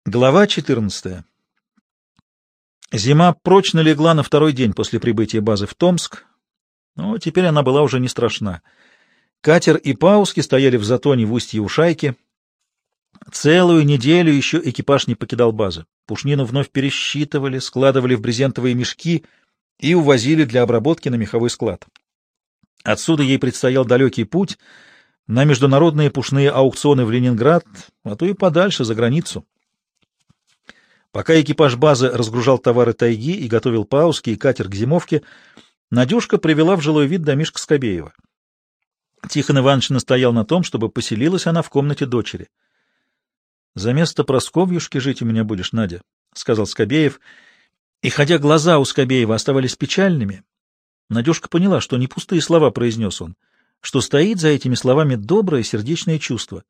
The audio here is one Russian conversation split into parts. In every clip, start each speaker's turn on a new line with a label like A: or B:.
A: Глава 14. Зима прочно легла на второй день после прибытия базы в Томск, но теперь она была уже не страшна. Катер и пауски стояли в затоне в устье Ушайки. Целую неделю еще экипаж не покидал базы. Пушнину вновь пересчитывали, складывали в брезентовые мешки и увозили для обработки на меховой склад. Отсюда ей предстоял далекий путь на международные пушные аукционы в Ленинград, а то и подальше, за границу. Пока экипаж базы разгружал товары тайги и готовил пауски и катер к зимовке, Надюшка привела в жилой вид домишко Скобеева. Тихон Иванович настоял на том, чтобы поселилась она в комнате дочери. — За место Просковьюшки жить у меня будешь, Надя, — сказал Скобеев. И хотя глаза у Скобеева оставались печальными, Надюшка поняла, что не пустые слова произнес он, что стоит за этими словами доброе сердечное чувство.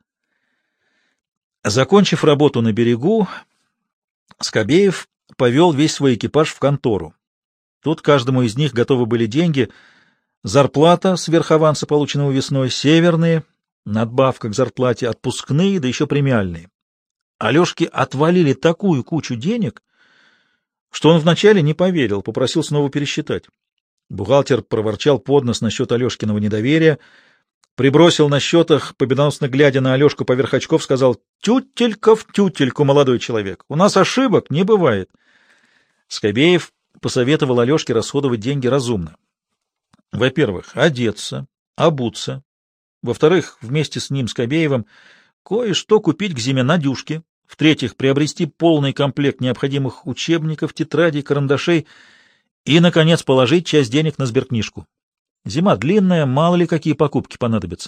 A: Закончив работу на берегу, Скобеев повел весь свой экипаж в контору. Тут каждому из них готовы были деньги, зарплата сверх аванса, полученного весной, северные, надбавка к зарплате, отпускные, да еще премиальные. Алешке отвалили такую кучу денег, что он вначале не поверил, попросил снова пересчитать. Бухгалтер проворчал под нос насчет Алешкиного недоверия, прибросил на счетах, победоносно глядя на Алешку поверх очков, сказал: «Тютелька в тютельку, молодой человек, у нас ошибок не бывает». Скобеев посоветовал Алешке расходовать деньги разумно. Во-первых, одеться, обуться. Во-вторых, вместе с ним, Скобеевым, кое-что купить к зиме Надюшке. В-третьих, приобрести полный комплект необходимых учебников, тетрадей, карандашей и, наконец, положить часть денег на сберкнижку. Зима длинная, мало ли какие покупки понадобятся.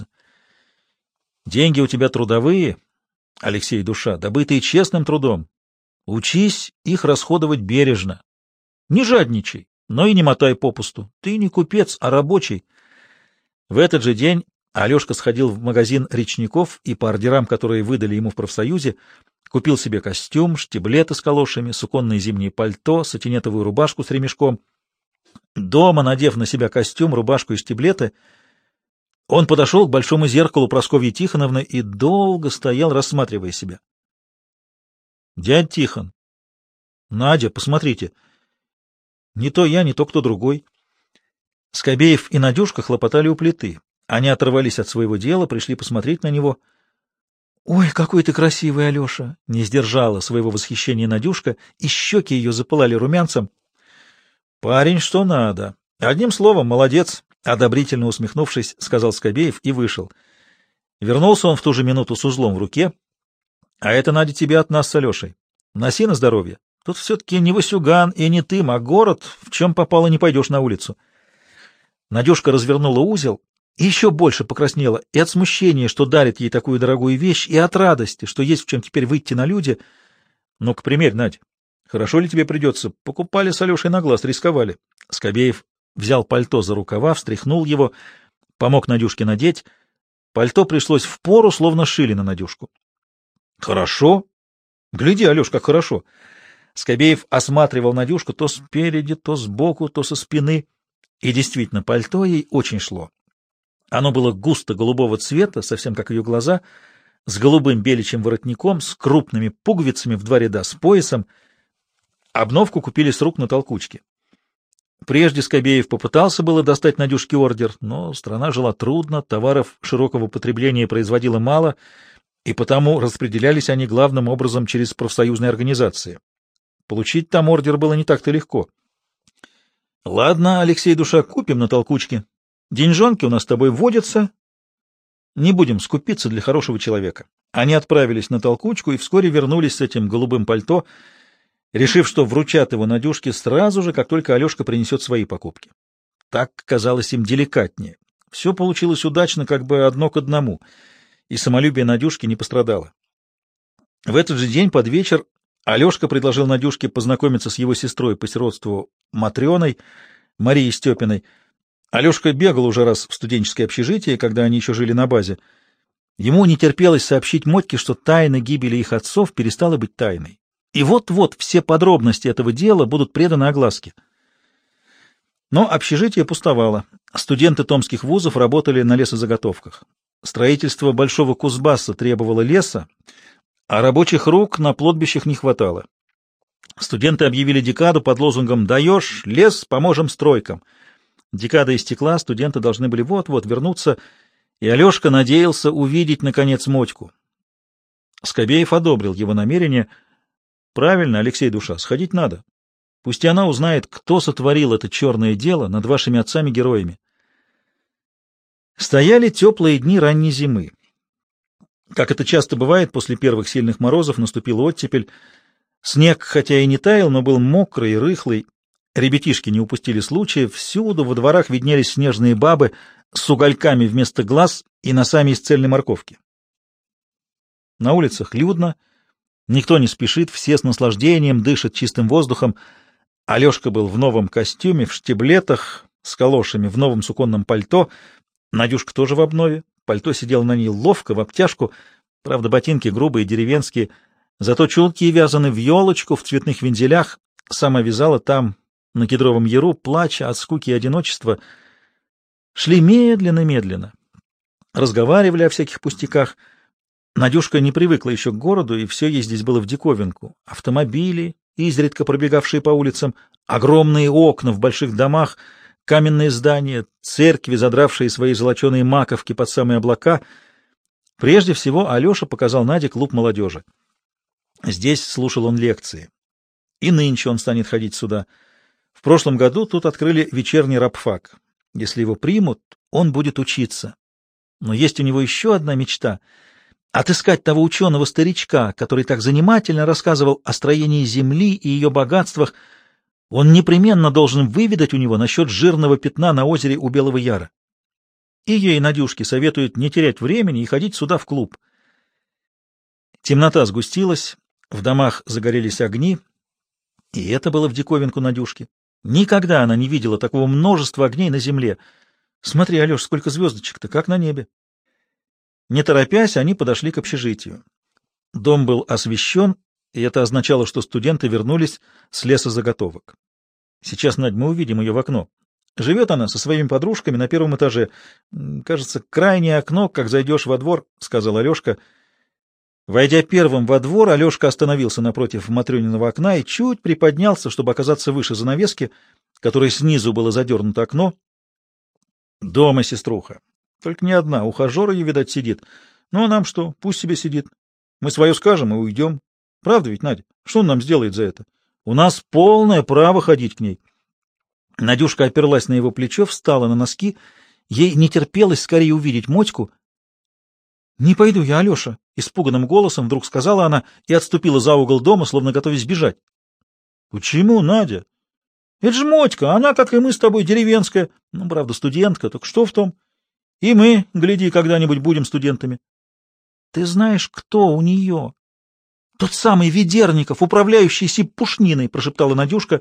A: Деньги у тебя трудовые, Алексей, душа, добытые честным трудом. Учись их расходовать бережно. Не жадничай, но и не мотай попусту. Ты не купец, а рабочий. В этот же день Алешка сходил в магазин речников и по ордерам, которые выдали ему в профсоюзе, купил себе костюм, штиблеты с калошами, суконное зимнее пальто, сатинетовую рубашку с ремешком. Дома, надев на себя костюм, рубашку и штиблеты, он подошел к большому зеркалу Прасковьи Тихоновны и долго стоял, рассматривая себя. — Дядь Тихон, Надя, посмотрите. Не то я, не то кто другой. Скобеев и Надюшка хлопотали у плиты. Они оторвались от своего дела, пришли посмотреть на него. — Ой, какой ты красивый, Алеша! — не сдержала своего восхищения Надюшка, и щеки ее запылали румянцем. — Парень, что надо. Одним словом, молодец, — одобрительно усмехнувшись, сказал Скобеев и вышел. Вернулся он в ту же минуту с узлом в руке. — А это, Надя, тебе от нас с Алешей. Носи на здоровье. Тут все-таки не Васюган и не Тым, а город, в чем попало не пойдешь на улицу. Надюшка развернула узел и еще больше покраснела и от смущения, что дарит ей такую дорогую вещь, и от радости, что есть в чем теперь выйти на люди. Ну-ка, примерь, Надь. Хорошо ли тебе придется? Покупали с Алешей на глаз, рисковали. Скобеев взял пальто за рукава, встряхнул его, помог Надюшке надеть. Пальто пришлось впору, словно шили на Надюшку. — Хорошо. Гляди, Алеш, как хорошо. Скобеев осматривал Надюшку то спереди, то сбоку, то со спины. И действительно, пальто ей очень шло. Оно было густо-голубого цвета, совсем как ее глаза, с голубым беличьим воротником, с крупными пуговицами в два ряда, с поясом. Обновку купили с рук на толкучке. Прежде Скобеев попытался было достать Надюшке ордер, но страна жила трудно, товаров широкого потребления производила мало, и потому распределялись они главным образом через профсоюзные организации. Получить там ордер было не так-то легко. — Ладно, Алексей, душа, купим на толкучке. Деньжонки у нас с тобой водятся. Не будем скупиться для хорошего человека. Они отправились на толкучку и вскоре вернулись с этим голубым пальто, решив, что вручат его Надюшке сразу же, как только Алешка принесет свои покупки. Так казалось им деликатнее. Все получилось удачно, как бы одно к одному, и самолюбие Надюшки не пострадало. В этот же день под вечер Алешка предложил Надюшке познакомиться с его сестрой по сиротству Матрёной, Марией Степиной. Алешка бегал уже раз в студенческое общежитие, когда они еще жили на базе. Ему не терпелось сообщить Мотьке, что тайна гибели их отцов перестала быть тайной. И вот-вот все подробности этого дела будут преданы огласке. Но общежитие пустовало. Студенты томских вузов работали на лесозаготовках. Строительство большого Кузбасса требовало леса, А рабочих рук на плотбищах не хватало. Студенты объявили декаду под лозунгом «Даешь лес, поможем стройкам». Декада истекла, студенты должны были вот-вот вернуться, и Алешка надеялся увидеть, наконец, Мотьку. Скобеев одобрил его намерение. «Правильно, Алексей Душа, сходить надо. Пусть и она узнает, кто сотворил это черное дело над вашими отцами-героями». Стояли теплые дни ранней зимы. Как это часто бывает, после первых сильных морозов наступила оттепель. Снег, хотя и не таял, но был мокрый и рыхлый. Ребятишки не упустили случая. Всюду во дворах виднелись снежные бабы с угольками вместо глаз и носами из цельной морковки. На улицах людно, никто не спешит, все с наслаждением дышат чистым воздухом. Алешка был в новом костюме, в штиблетах, с калошами, в новом суконном пальто. Надюшка тоже в обнове. Пальто сидело на ней ловко, в обтяжку. Правда, ботинки грубые, деревенские. Зато чулки вязаны в елочку, в цветных вензелях. Сама вязала там, на кедровом яру, плача от скуки и одиночества. Шли медленно-медленно. Разговаривали о всяких пустяках. Надюшка не привыкла еще к городу, и все ей здесь было в диковинку. Автомобили, изредка пробегавшие по улицам, огромные окна в больших домах, каменные здания, церкви, задравшие свои золоченые маковки под самые облака. Прежде всего Алеша показал Наде клуб молодежи. Здесь слушал он лекции. И нынче он станет ходить сюда. В прошлом году тут открыли вечерний рабфак. Если его примут, он будет учиться. Но есть у него еще одна мечта — отыскать того ученого-старичка, который так занимательно рассказывал о строении земли и ее богатствах. Он непременно должен выведать у него насчет жирного пятна на озере у Белого Яра. И ей, Надюшке, советуют не терять времени и ходить сюда в клуб. Темнота сгустилась, в домах загорелись огни, и это было в диковинку Надюшке. Никогда она не видела такого множества огней на земле. Смотри, Алеш, сколько звездочек-то, как на небе. Не торопясь, они подошли к общежитию. Дом был освещен, и это означало, что студенты вернулись с лесозаготовок. Сейчас, Надь, мы увидим ее в окно. Живет она со своими подружками на первом этаже. Кажется, крайнее окно, как зайдешь во двор, — сказал Алешка. Войдя первым во двор, Алешка остановился напротив Матрёниного окна и чуть приподнялся, чтобы оказаться выше занавески, которой снизу было задернуто окно. Дома сеструха. Только не одна, ухажер ее, видать, сидит. Ну, а нам что? Пусть себе сидит. Мы свое скажем и уйдем. Правда ведь, Надя? Что он нам сделает за это? У нас полное право ходить к ней. Надюшка оперлась на его плечо, встала на носки. Ей не терпелось скорее увидеть Мотьку. — Не пойду я, Алеша, — испуганным голосом вдруг сказала она и отступила за угол дома, словно готовясь бежать. — Почему, Надя? — Это же Мотька, она, как и мы с тобой, деревенская. Ну, правда, студентка, так что в том? И мы, гляди, когда-нибудь будем студентами. — Ты знаешь, кто у нее? — Тот самый Ведерников, управляющий сиппушниной, — прошептала Надюшка.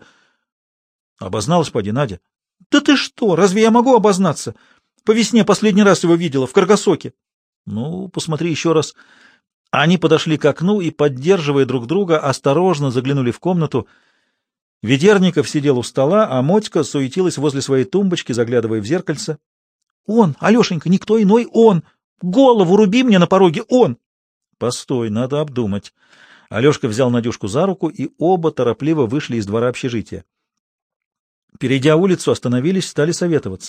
A: — Обозналась, поди, Надя. — Да ты что, разве я могу обознаться? По весне последний раз его видела, в Каргасоке. — Ну, посмотри еще раз. Они подошли к окну и, поддерживая друг друга, осторожно заглянули в комнату. Ведерников сидел у стола, а Мотька суетилась возле своей тумбочки, заглядывая в зеркальце. — Он, Алешенька, никто иной, он! Голову руби мне на пороге, он! — Постой, надо обдумать. Алешка взял Надюшку за руку, и оба торопливо вышли из двора общежития. Перейдя улицу, остановились, стали советоваться.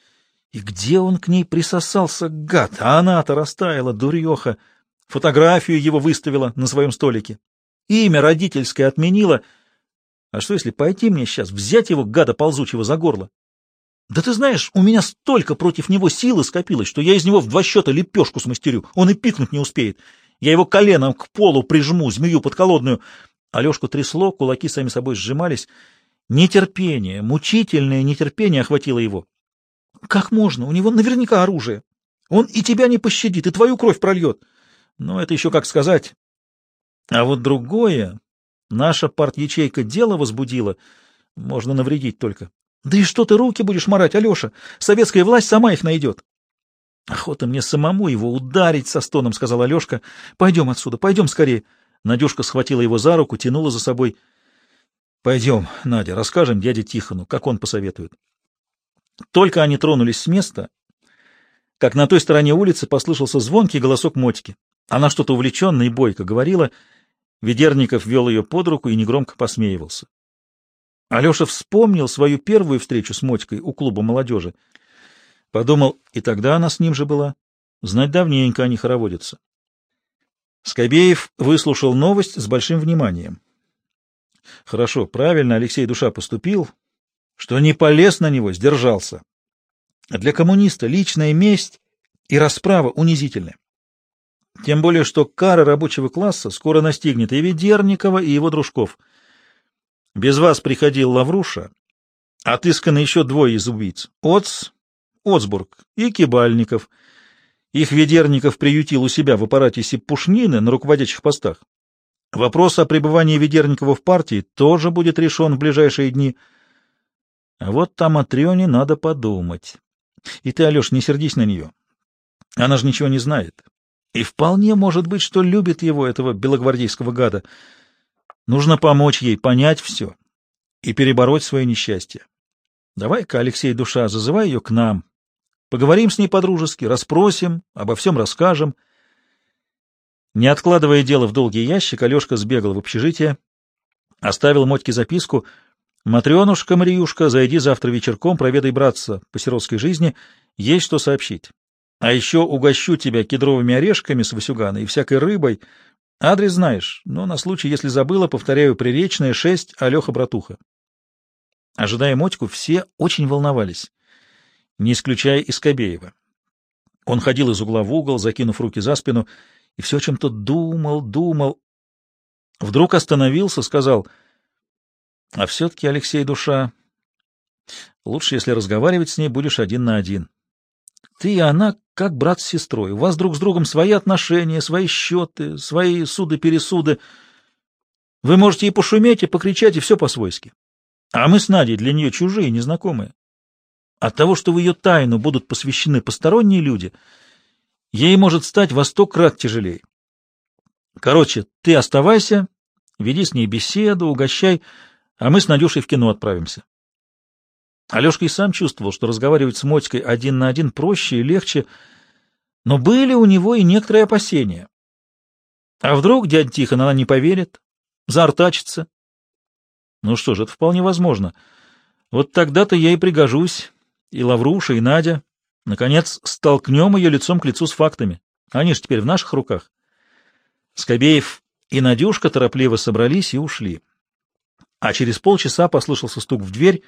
A: И где он к ней присосался, гад? А она-то растаяла, дуреха. Фотографию его выставила на своем столике. Имя родительское отменила. А что, если пойти мне сейчас, взять его, гада ползучего, за горло? Да ты знаешь, у меня столько против него силы скопилось, что я из него в 2 счета лепешку смастерю. Он и пикнуть не успеет. Я его коленом к полу прижму, змею подколодную. Алешку трясло, кулаки сами собой сжимались. Нетерпение, мучительное нетерпение охватило его. Как можно? У него наверняка оружие. Он и тебя не пощадит, и твою кровь прольет. Но это еще как сказать. А вот другое. Наша партячейка дело возбудила. Можно навредить только. Да и что ты руки будешь марать, Алеша? Советская власть сама их найдет. Охота мне самому его ударить, со стоном сказал Алешка. Пойдем отсюда, пойдем скорее. Надюшка схватила его за руку, тянула за собой. Пойдем, Надя, расскажем дяде Тихону, как он посоветует. Только они тронулись с места, как на той стороне улицы послышался звонкий голосок Мотьки. Она что-то увлеченно и бойко говорила. Ведерников вел ее под руку и негромко посмеивался. Алеша вспомнил свою первую встречу с Мотькой у клуба молодежи. Подумал, и тогда она с ним же была. Знать давненько они хороводятся. Скобеев выслушал новость с большим вниманием. Хорошо, правильно Алексей Душа поступил, что не полез на него, сдержался. Для коммуниста личная месть и расправа унизительны. Тем более, что кара рабочего класса скоро настигнет и Ведерникова, и его дружков. Без вас приходил Лавруша, отысканы еще двое из убийц — Оцбург и Кибальников. Их Ведерников приютил у себя в аппарате Сиппушнины на руководящих постах. Вопрос о пребывании Ведерникова в партии тоже будет решен в ближайшие дни. А вот о Матрёне надо подумать. И ты, Алеш, не сердись на нее. Она же ничего не знает. И вполне может быть, что любит его, этого белогвардейского гада. Нужно помочь ей понять все и перебороть свое несчастье. Давай-ка, Алексей Душа, зазывай ее к нам. Поговорим с ней по-дружески, расспросим, обо всем расскажем. Не откладывая дело в долгий ящик, Алешка сбегал в общежитие, оставил Мотьке записку: «Матрёнушка, Мариюшка, зайди завтра вечерком, проведай братца по сиротской жизни, есть что сообщить. А еще угощу тебя кедровыми орешками с Васюгана и всякой рыбой. Адрес знаешь, но на случай, если забыла, повторяю, Приречная, 6, Алёха-братуха». Ожидая Мотьку, все очень волновались, не исключая и Скобеева. Он ходил из угла в угол, закинув руки за спину, и все о чем-то думал. Вдруг остановился, сказал: «А все-таки, Алексей Душа, лучше, если разговаривать с ней будешь один на один. Ты и она как брат с сестрой, у вас друг с другом свои отношения, свои счеты, свои суды-пересуды. Вы можете и пошуметь, и покричать, и все по-свойски. А мы с Надей для нее чужие, незнакомые. От того, что в ее тайну будут посвящены посторонние люди, ей может стать во 100 крат тяжелее. Короче, ты оставайся, веди с ней беседу, угощай, а мы с Надюшей в кино отправимся». Алешка и сам чувствовал, что разговаривать с Мотькой один на один проще и легче, но были у него и некоторые опасения. А вдруг дядя Тихон она не поверит, заортачится? Ну что ж, это вполне возможно. Вот тогда-то я и пригожусь, и Лавруша, и Надя. Наконец, столкнем ее лицом к лицу с фактами. Они же теперь в наших руках. Скобеев и Надюшка торопливо собрались и ушли. А через полчаса послышался стук в дверь.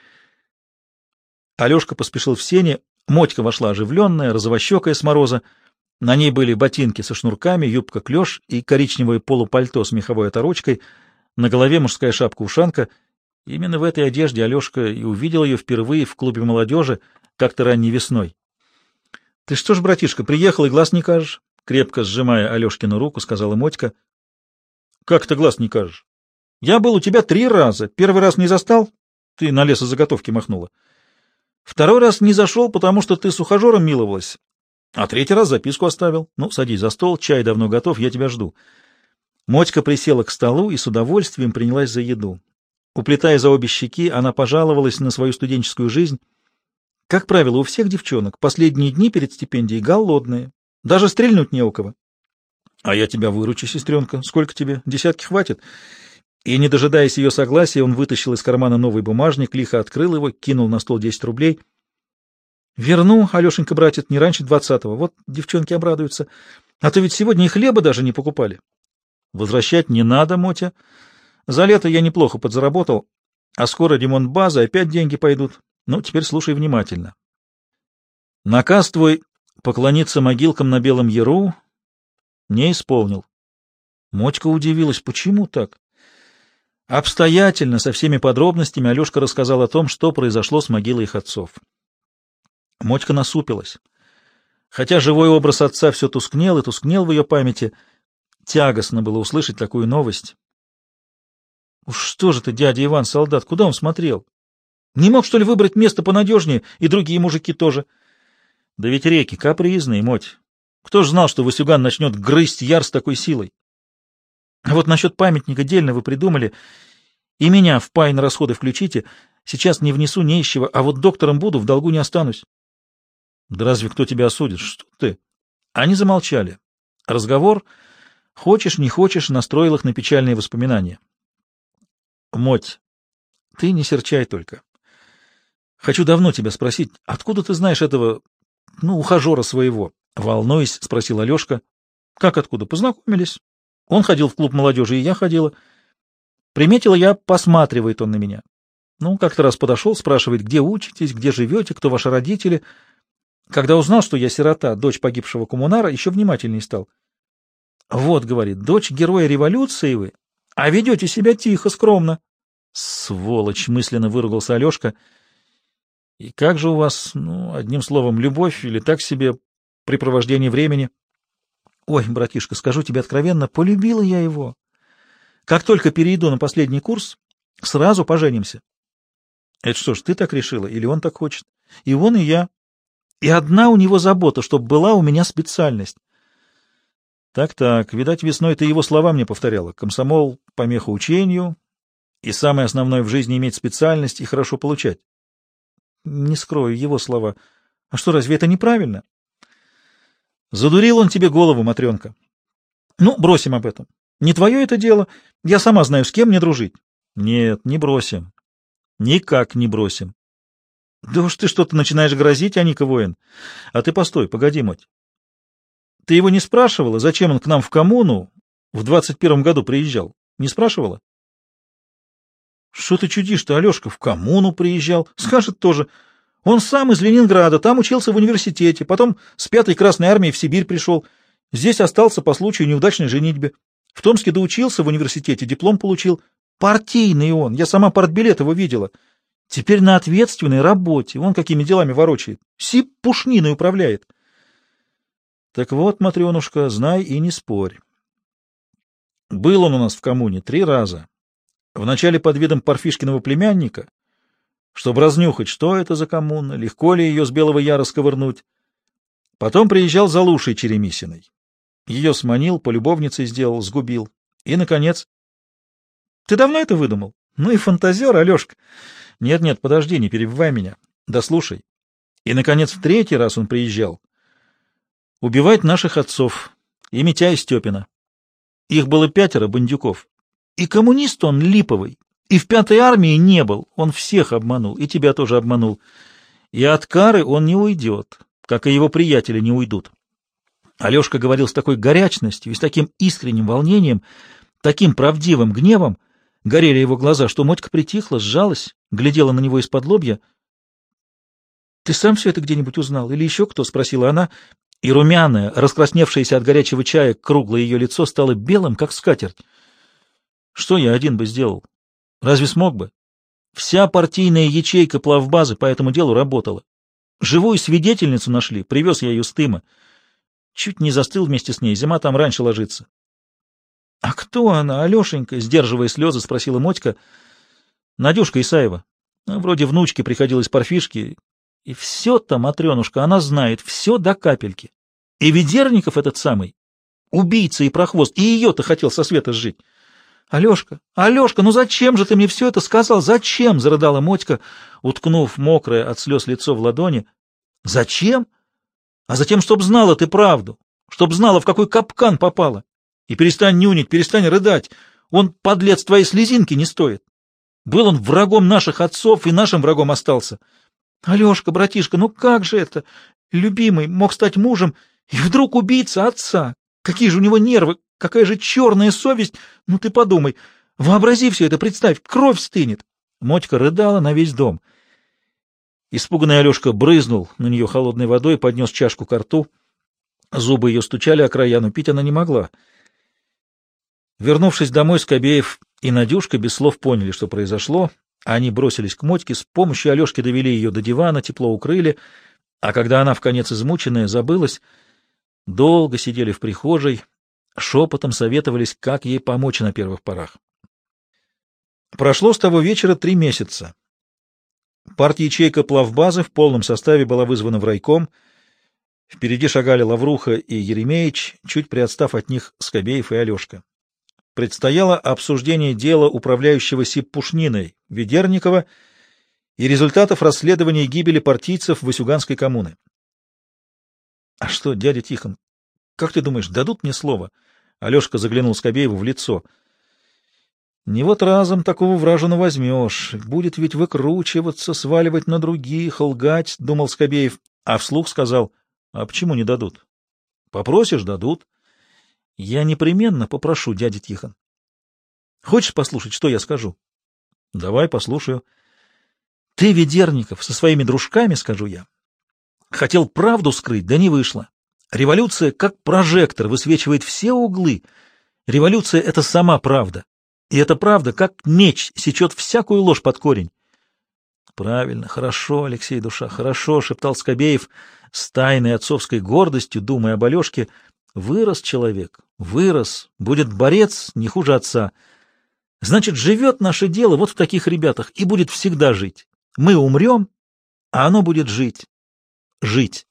A: Алешка поспешил в сени. Мотька вошла оживленная, розовощекая с мороза. На ней были ботинки со шнурками, юбка-клеш и коричневое полупальто с меховой оторочкой. На голове мужская шапка-ушанка. Именно в этой одежде Алешка и увидел ее впервые в клубе молодежи как-то ранней весной. — Ты что ж, братишка, приехал и глаз не кажешь? — крепко сжимая Алешкину руку, сказала Мотька. — Как ты глаз не кажешь? Я был у тебя 3 раза. Первый раз не застал? Ты на лесозаготовки махнула. Второй раз не зашел, потому что ты с ухажером миловалась. А 3-й раз записку оставил. Ну, садись за стол, чай давно готов, я тебя жду. Мотька присела к столу и с удовольствием принялась за еду. Уплетая за обе щеки, она пожаловалась на свою студенческую жизнь. Как правило, у всех девчонок последние дни перед стипендией голодные. Даже стрельнуть не у кого. — А я тебя выручу, сестренка. Сколько тебе? 10 хватит? И, не дожидаясь ее согласия, он вытащил из кармана новый бумажник, лихо открыл его, кинул на стол 10 рублей. — Верну, Алешенька, братец, не раньше 20-го. Вот девчонки обрадуются. А то ведь сегодня и хлеба даже не покупали. — Возвращать не надо, Мотя. За лето я неплохо подзаработал, а скоро ремонт базы, опять деньги пойдут. Ну, теперь слушай внимательно. Наказ твой поклониться могилкам на Белом Яру не исполнил. Мотька удивилась, почему так? Обстоятельно, со всеми подробностями, Алешка рассказал о том, что произошло с могилой их отцов. Мотька насупилась. Хотя живой образ отца все тускнел и тускнел в ее памяти, тягостно было услышать такую новость. Уж что же ты, дядя Иван, солдат, куда он смотрел? Не мог, что ли, выбрать место понадежнее, и другие мужики тоже? Да ведь реки капризные, Моть. Кто ж знал, что Васюган начнет грызть яр с такой силой? А вот насчет памятника дельно вы придумали. И меня в пай на расходы включите. Сейчас не внесу нищего, а вот доктором буду, в долгу не останусь. Да разве кто тебя осудит? Что ты? Они замолчали. Разговор Хочешь, не хочешь, настроил их на печальные воспоминания. Моть, ты не серчай только. Хочу давно тебя спросить, откуда ты знаешь этого, ухажера своего? Волнуясь, спросил Алешка. Как откуда? Познакомились. Он ходил в клуб молодежи, и я ходила. Приметила я, посматривает он на меня. Как-то раз подошел, спрашивает, где учитесь, где живете, кто ваши родители. Когда узнал, что я сирота, дочь погибшего коммунара, еще внимательней стал. Вот, говорит, дочь героя революции вы, а ведете себя тихо, скромно. Сволочь, мысленно выругался Алешка. И как же у вас, одним словом, любовь или так себе препровождение времени? Ой, братишка, скажу тебе откровенно, полюбила я его. Как только перейду на последний курс, сразу поженимся. Это что ж, ты так решила, или он так хочет? И он, и я. И одна у него забота, чтобы была у меня специальность. Так, видать, весной ты его слова мне повторяла. Комсомол — помеха учению, и самое основное в жизни — иметь специальность и хорошо получать. Не скрою его слова. А что, разве это неправильно? Задурил он тебе голову, Матренка. Бросим об этом. Не твое это дело. Я сама знаю, с кем мне дружить. Нет, не бросим. Никак не бросим. Да уж ты что-то начинаешь грозить, Аника воин. А ты постой, погоди, Моть. Ты его не спрашивала, зачем он к нам в коммуну в 21-м году приезжал? Не спрашивала? Что ты чудишь-то, Алешка, в коммуну приезжал? Скажет тоже. Он сам из Ленинграда, там учился в университете, потом с 5-й Красной армии в Сибирь пришел. Здесь остался по случаю неудачной женитьбы. В Томске доучился в университете, диплом получил. Партийный он, я сама партбилет его видела. Теперь на ответственной работе, он какими делами ворочает. СИП пушниной управляет. Так вот, Матренушка, знай и не спорь. Был он у нас в коммуне 3 раза. Вначале под видом Парфишкиного племянника, чтобы разнюхать, что это за коммуна, легко ли ее с Белого Яра сковырнуть. Потом приезжал за Лушей Черемисиной. Ее сманил, полюбовницей сделал, сгубил. И, наконец... Ты давно это выдумал? Ну и фантазер, Алешка. Нет, подожди, не перебивай меня. Да слушай. И, наконец, в 3-й раз он приезжал. Убивать наших отцов, и Митя, и Степина. Их было 5 бандюков. И коммунист он липовый, и в 5-й армии не был. Он всех обманул, и тебя тоже обманул. И от кары он не уйдет, как и его приятели не уйдут. Алешка говорил с такой горячностью и с таким искренним волнением, таким правдивым гневом, горели его глаза, что Мотька притихла, сжалась, глядела на него из-под лобья. — Ты сам все это где-нибудь узнал? Или еще кто? — спросила она, и румяное, раскрасневшееся от горячего чая, круглое ее лицо стало белым, как скатерть. — Что я один бы сделал? Разве смог бы? Вся партийная ячейка плавбазы по этому делу работала. Живую свидетельницу нашли, привез я ее с Тыма. Чуть не застыл вместе с ней, зима там раньше ложится. — А кто она, Алешенька? — сдерживая слезы, спросила Мотька. — Надюшка Исаева. Вроде внучки приходилось Парфишке. И все-то, Матренушка, она знает, все до капельки. И Ведерников этот самый, убийца и прохвост, и ее-то хотел со света сжить. — Алешка, зачем же ты мне все это сказал? Зачем? — зарыдала Мотька, уткнув мокрое от слез лицо в ладони. — Зачем? А затем, чтоб знала ты правду, чтоб знала, в какой капкан попала. И перестань нюнить, перестань рыдать. Он, подлец, твоей слезинки не стоит. Был он врагом наших отцов и нашим врагом остался. Алешка, братишка, как же это? Любимый мог стать мужем, и вдруг убийца отца. Какие же у него нервы, какая же черная совесть. Ты подумай, вообрази все это, представь, кровь стынет. Мотька рыдала на весь дом. Испуганный Алешка брызнул на нее холодной водой, поднес чашку ко рту. Зубы ее стучали о края, но пить она не могла. Вернувшись домой, Скобеев и Надюшка без слов поняли, что произошло. Они бросились к Мотьке, с помощью Алешки довели ее до дивана, тепло укрыли, а когда она, вконец измученная, забылась, долго сидели в прихожей, шепотом советовались, как ей помочь на первых порах. Прошло с того вечера 3 месяца. Парт-ячейка плавбазы в полном составе была вызвана в райком. Впереди шагали Лавруха и Еремеич, чуть приотстав от них Скобеев и Алешка. Предстояло обсуждение дела управляющего СИП Пушниной Ведерникова и результатов расследования гибели партийцев Васюганской коммуны. — А что, дядя Тихон, как ты думаешь, дадут мне слово? Алешка заглянул Скобееву в лицо. Не вот разом такого вражину возьмешь. Будет ведь выкручиваться, сваливать на других, лгать, — думал Скобеев, а вслух сказал: — А почему не дадут? Попросишь — дадут. Я непременно попрошу, дядя Тихон. Хочешь послушать, что я скажу? Давай послушаю. Ты, Ведерников, со своими дружками, скажу я, хотел правду скрыть, да не вышло. Революция, как прожектор, высвечивает все углы. Революция — это сама правда. И эта правда, как меч, сечет всякую ложь под корень. — Правильно, хорошо, Алексей душа, хорошо, — шептал Скобеев с тайной отцовской гордостью, думая об Алешке. Вырос человек, вырос, будет борец не хуже отца. Значит, живет наше дело вот в таких ребятах и будет всегда жить. Мы умрем, а оно будет жить. Жить.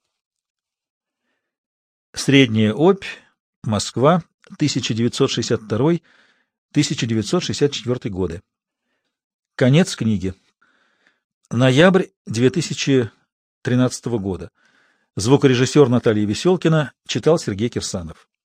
A: Средняя Обь, Москва, 1962-1964 годы. Конец книги. Ноябрь 2013 года. Звукорежиссер Наталья Веселкина читал Сергей Кирсанов.